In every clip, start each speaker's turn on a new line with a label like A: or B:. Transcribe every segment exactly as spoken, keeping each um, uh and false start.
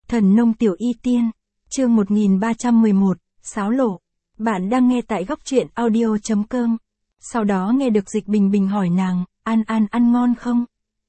A: Thần nông tiểu y tiên, chương một nghìn ba trăm mười một, Sáo lộ. Bạn đang nghe tại góc truyện audio chấm com. Sau đó nghe được Dịch Bình Bình hỏi nàng, An An ăn ngon không?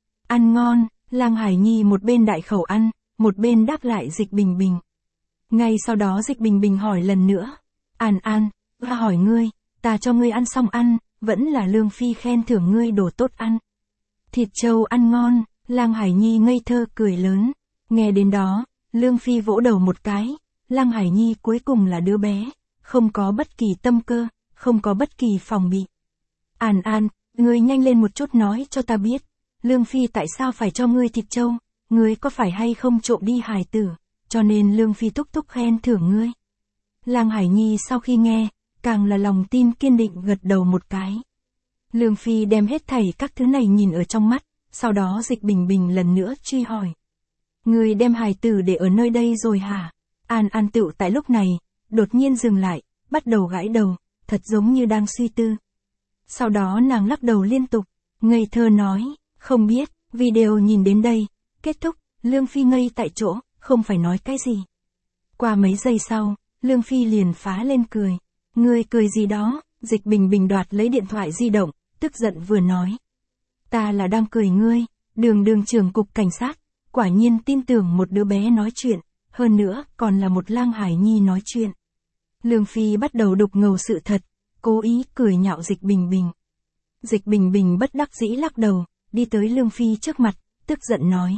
A: Ăn ngon, Lang Hải Nhi một bên đại khẩu ăn, một bên đáp lại Dịch Bình Bình. Ngay sau đó Dịch Bình Bình hỏi lần nữa, An An, ta hỏi ngươi, ta cho ngươi ăn xong ăn, vẫn là Lương Phi khen thưởng ngươi đồ tốt ăn. Thịt trâu ăn ngon, Lang Hải Nhi ngây thơ cười lớn. Nghe đến đó, Lương Phi vỗ đầu một cái, Lang Hải Nhi cuối cùng là đứa bé, không có bất kỳ tâm cơ, không có bất kỳ phòng bị. An An, ngươi nhanh lên một chút nói cho ta biết, Lương Phi tại sao phải cho ngươi thịt trâu, ngươi có phải hay không trộm đi hài tử, cho nên Lương Phi thúc thúc khen thưởng ngươi. Lang Hải Nhi sau khi nghe, càng là lòng tin kiên định gật đầu một cái. Lương Phi đem hết thảy các thứ này nhìn ở trong mắt, sau đó Dịch Bình Bình lần nữa truy hỏi. Ngươi đem hài tử để ở nơi đây rồi hả? An An tựu tại lúc này, đột nhiên dừng lại, bắt đầu gãi đầu, thật giống như đang suy tư. Sau đó nàng lắc đầu liên tục, ngây thơ nói, không biết, video nhìn đến đây, kết thúc, Lương Phi ngây tại chỗ, không phải nói cái gì. Qua mấy giây sau, Lương Phi liền phá lên cười. Ngươi cười gì đó? Dịch Bình Bình đoạt lấy điện thoại di động, tức giận vừa nói. Ta là đang cười ngươi, đường đường trưởng cục cảnh sát, quả nhiên tin tưởng một đứa bé nói chuyện, hơn nữa còn là một Lang Hải Nhi nói chuyện. Lương Phi bắt đầu đục ngầu sự thật, cố ý cười nhạo Dịch Bình Bình. Dịch Bình Bình bất đắc dĩ lắc đầu, đi tới Lương Phi trước mặt, tức giận nói.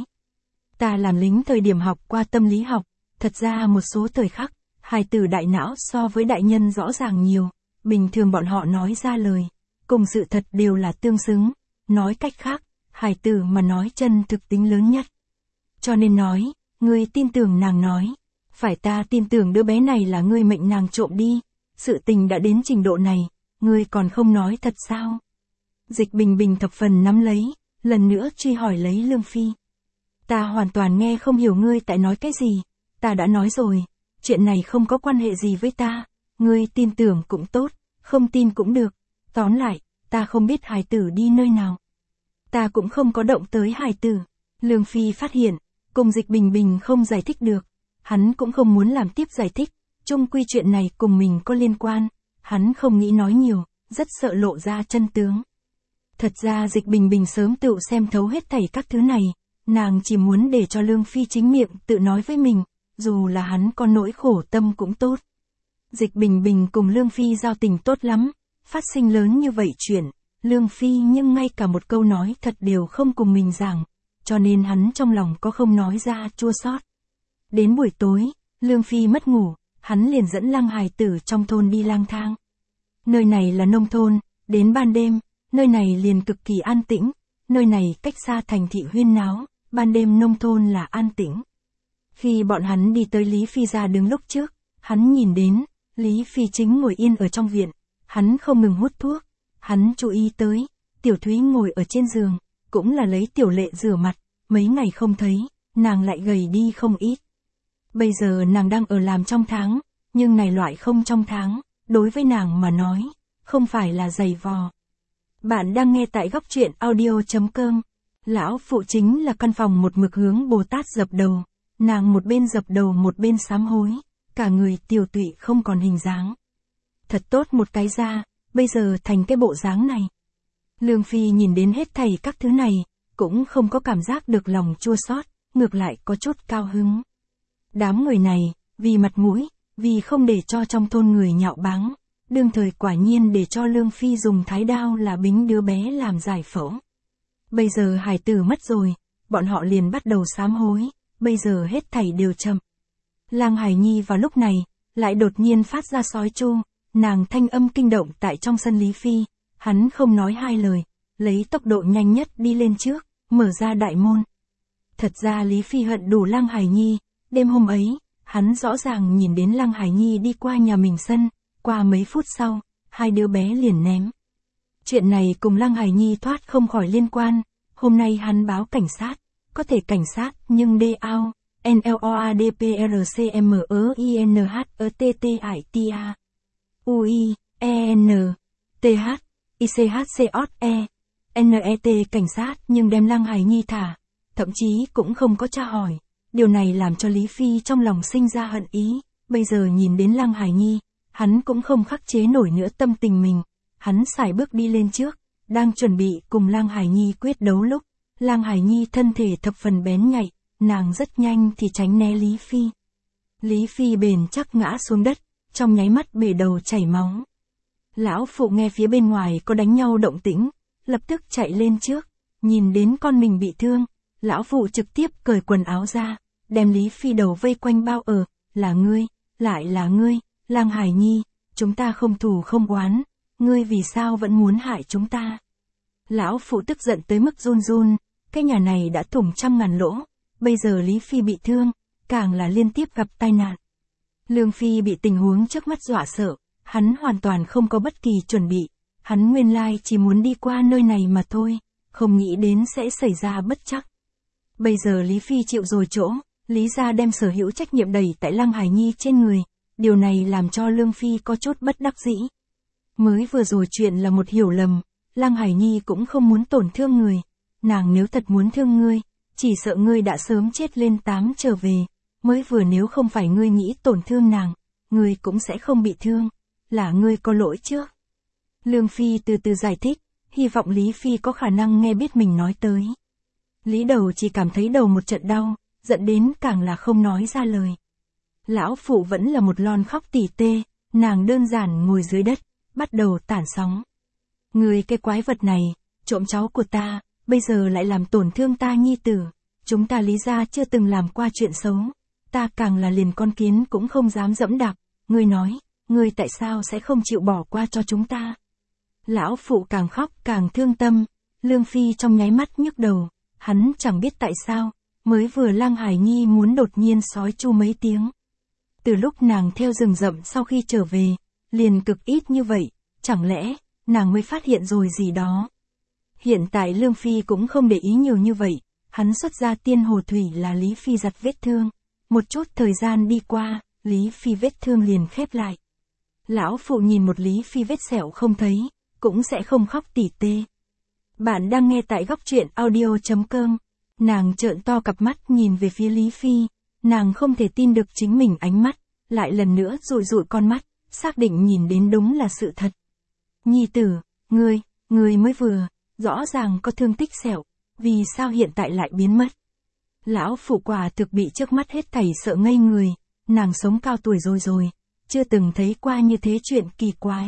A: Ta làm lính thời điểm học qua tâm lý học, thật ra một số thời khắc, hài tử đại não so với đại nhân rõ ràng nhiều, bình thường bọn họ nói ra lời, cùng sự thật đều là tương xứng, nói cách khác, hài tử mà nói chân thực tính lớn nhất. Cho nên nói, ngươi tin tưởng nàng nói, phải ta tin tưởng đứa bé này là ngươi mệnh nàng trộm đi, sự tình đã đến trình độ này, ngươi còn không nói thật sao? Dịch Bình Bình thập phần nắm lấy, lần nữa truy hỏi lấy Lương Phi. Ta hoàn toàn nghe không hiểu ngươi tại nói cái gì, ta đã nói rồi, chuyện này không có quan hệ gì với ta, ngươi tin tưởng cũng tốt, không tin cũng được, tóm lại, ta không biết hài tử đi nơi nào. Ta cũng không có động tới hài tử. Lương Phi phát hiện, cùng Dịch Bình Bình không giải thích được, hắn cũng không muốn làm tiếp giải thích, chung quy chuyện này cùng mình có liên quan, hắn không nghĩ nói nhiều, rất sợ lộ ra chân tướng. Thật ra Dịch Bình Bình sớm tự xem thấu hết thảy các thứ này, nàng chỉ muốn để cho Lương Phi chính miệng tự nói với mình, dù là hắn có nỗi khổ tâm cũng tốt. Dịch Bình Bình cùng Lương Phi giao tình tốt lắm, phát sinh lớn như vậy chuyện, Lương Phi nhưng ngay cả một câu nói thật đều không cùng mình giảng, cho nên hắn trong lòng có không nói ra chua xót. Đến buổi tối, Lương Phi mất ngủ, hắn liền dẫn Lang hài tử trong thôn đi lang thang. Nơi này là nông thôn, đến ban đêm, nơi này liền cực kỳ an tĩnh, nơi này cách xa thành thị huyên náo, ban đêm nông thôn là an tĩnh. Khi bọn hắn đi tới Lý Phi ra đứng lúc trước, hắn nhìn đến, Lý Phi chính ngồi yên ở trong viện, hắn không ngừng hút thuốc, hắn chú ý tới, Tiểu Thúy ngồi ở trên giường, cũng là lấy Tiểu Lệ rửa mặt, mấy ngày không thấy, nàng lại gầy đi không ít. Bây giờ nàng đang ở làm trong tháng, nhưng này loại không trong tháng, đối với nàng mà nói, không phải là giày vò. Bạn đang nghe tại góc truyện audio chấm com. Lão phụ chính là căn phòng một mực hướng Bồ Tát dập đầu, nàng một bên dập đầu một bên sám hối, cả người tiều tụy không còn hình dáng. Thật tốt một cái da, bây giờ thành cái bộ dáng này. Lương Phi nhìn đến hết thảy các thứ này, cũng không có cảm giác được lòng chua xót, ngược lại có chút cao hứng. Đám người này, vì mặt mũi, vì không để cho trong thôn người nhạo báng, đương thời quả nhiên để cho Lương Phi dùng thái đao là bính đứa bé làm giải phẫu. Bây giờ hài tử mất rồi, bọn họ liền bắt đầu sám hối, bây giờ hết thảy đều chậm. Lang Hải Nhi vào lúc này, lại đột nhiên phát ra sói chu, nàng thanh âm kinh động tại trong sân Lý Phi, hắn không nói hai lời, lấy tốc độ nhanh nhất đi lên trước, mở ra đại môn. Thật ra Lý Phi hận đủ Lang Hải Nhi, đêm hôm ấy, hắn rõ ràng nhìn đến Lang Hải Nhi đi qua nhà mình sân, qua mấy phút sau, hai đứa bé liền ném. Chuyện này cùng Lang Hải Nhi thoát không khỏi liên quan, hôm nay hắn báo cảnh sát, có thể cảnh sát nhưng đê ao, N L O A D P R C M E I N H E T T I T A U I E N T H I C H C O E N E T cảnh sát nhưng đem Lang Hải Nhi thả, thậm chí cũng không có tra hỏi, Điều này làm cho Lý Phi trong lòng sinh ra hận ý, bây giờ nhìn đến Lăng Hải Nhi, hắn cũng không khắc chế nổi nữa tâm tình mình. Hắn sải bước đi lên trước, đang chuẩn bị cùng Lăng Hải Nhi quyết đấu lúc, Lăng Hải Nhi thân thể thập phần bén nhạy, nàng rất nhanh thì tránh né Lý Phi. Lý Phi bền chắc ngã xuống đất, trong nháy mắt bể đầu chảy máu. Lão phụ nghe phía bên ngoài có đánh nhau động tĩnh, lập tức chạy lên trước, nhìn đến con mình bị thương, lão phụ trực tiếp cởi quần áo ra, đem Lý Phi đầu vây quanh bao ở, là ngươi, lại là ngươi, Lăng Hải Nhi, chúng ta không thù không oán, ngươi vì sao vẫn muốn hại chúng ta? Lão phụ tức giận tới mức run run, cái nhà này đã thủng trăm ngàn lỗ, bây giờ Lý Phi bị thương, càng là liên tiếp gặp tai nạn. Lương Phi bị tình huống trước mắt dọa sợ, hắn hoàn toàn không có bất kỳ chuẩn bị, hắn nguyên lai chỉ muốn đi qua nơi này mà thôi, không nghĩ đến sẽ xảy ra bất trắc. Bây giờ Lý Phi chịu rồi chỗ, Lý gia đem sở hữu trách nhiệm đẩy tại Lăng Hải Nhi trên người, điều này làm cho Lương Phi có chút bất đắc dĩ. Mới vừa rồi chuyện là một hiểu lầm, Lăng Hải Nhi cũng không muốn tổn thương người, nàng nếu thật muốn thương ngươi, chỉ sợ ngươi đã sớm chết lên tám trở về, mới vừa nếu không phải ngươi nghĩ tổn thương nàng, ngươi cũng sẽ không bị thương, là ngươi có lỗi trước. Lương Phi từ từ giải thích, hy vọng Lý Phi có khả năng nghe biết mình nói tới. Lý Đầu chỉ cảm thấy đầu một trận đau, giận đến càng là không nói ra lời. Lão phụ vẫn là một lon khóc tỉ tê, nàng đơn giản ngồi dưới đất, bắt đầu tản sóng. Người cái quái vật này, trộm cháu của ta, bây giờ lại làm tổn thương ta nhi tử, chúng ta Lý gia chưa từng làm qua chuyện xấu, ta càng là liền con kiến cũng không dám dẫm đạp, ngươi nói, ngươi tại sao sẽ không chịu bỏ qua cho chúng ta? Lão phụ càng khóc càng thương tâm, Lương Phi trong nháy mắt nhức đầu, hắn chẳng biết tại sao, mới vừa Lăng Hải Nhi muốn đột nhiên sói chu mấy tiếng. Từ lúc nàng theo rừng rậm sau khi trở về, liền cực ít như vậy, chẳng lẽ, nàng mới phát hiện rồi gì đó. Hiện tại Lương Phi cũng không để ý nhiều như vậy, hắn xuất ra tiên hồ thủy là Lý Phi giặt vết thương. Một chút thời gian đi qua, Lý Phi vết thương liền khép lại. Lão phụ nhìn một Lý Phi vết sẹo không thấy, cũng sẽ không khóc tỉ tê. Bạn đang nghe tại góc truyện audio chấm com. Nàng trợn to cặp mắt nhìn về phía Lý Phi, nàng không thể tin được chính mình ánh mắt, lại lần nữa dụi dụi con mắt, xác định nhìn đến đúng là sự thật. Nhi tử, ngươi, ngươi mới vừa, rõ ràng có thương tích sẹo, vì sao hiện tại lại biến mất? Lão phụ quả thực bị trước mắt hết thảy sợ ngây người, nàng sống cao tuổi rồi rồi, chưa từng thấy qua như thế chuyện kỳ quái.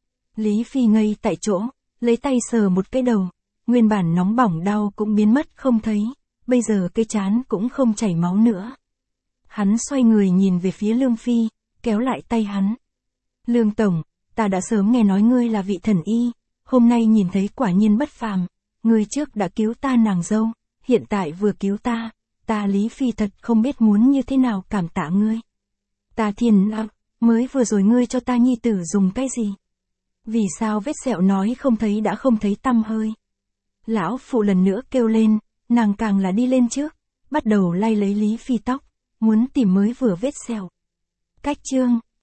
A: Lý Phi ngây tại chỗ, lấy tay sờ một cái đầu, nguyên bản nóng bỏng đau cũng biến mất không thấy, bây giờ cái trán cũng không chảy máu nữa. Hắn xoay người nhìn về phía Lương Phi, kéo lại tay hắn. Lương Tổng, ta đã sớm nghe nói ngươi là vị thần y, hôm nay nhìn thấy quả nhiên bất phàm, ngươi trước đã cứu ta nàng dâu, hiện tại vừa cứu ta, ta Lý Phi thật không biết muốn như thế nào cảm tạ ngươi. Ta thiên à, mới vừa rồi ngươi cho ta nhi tử dùng cái gì? Vì sao vết sẹo nói không thấy đã không thấy tăm hơi? Lão phụ lần nữa kêu lên, nàng càng là đi lên trước, bắt đầu lay lấy Lý Phi tóc, muốn tìm mới vừa vết sẹo. Cách chương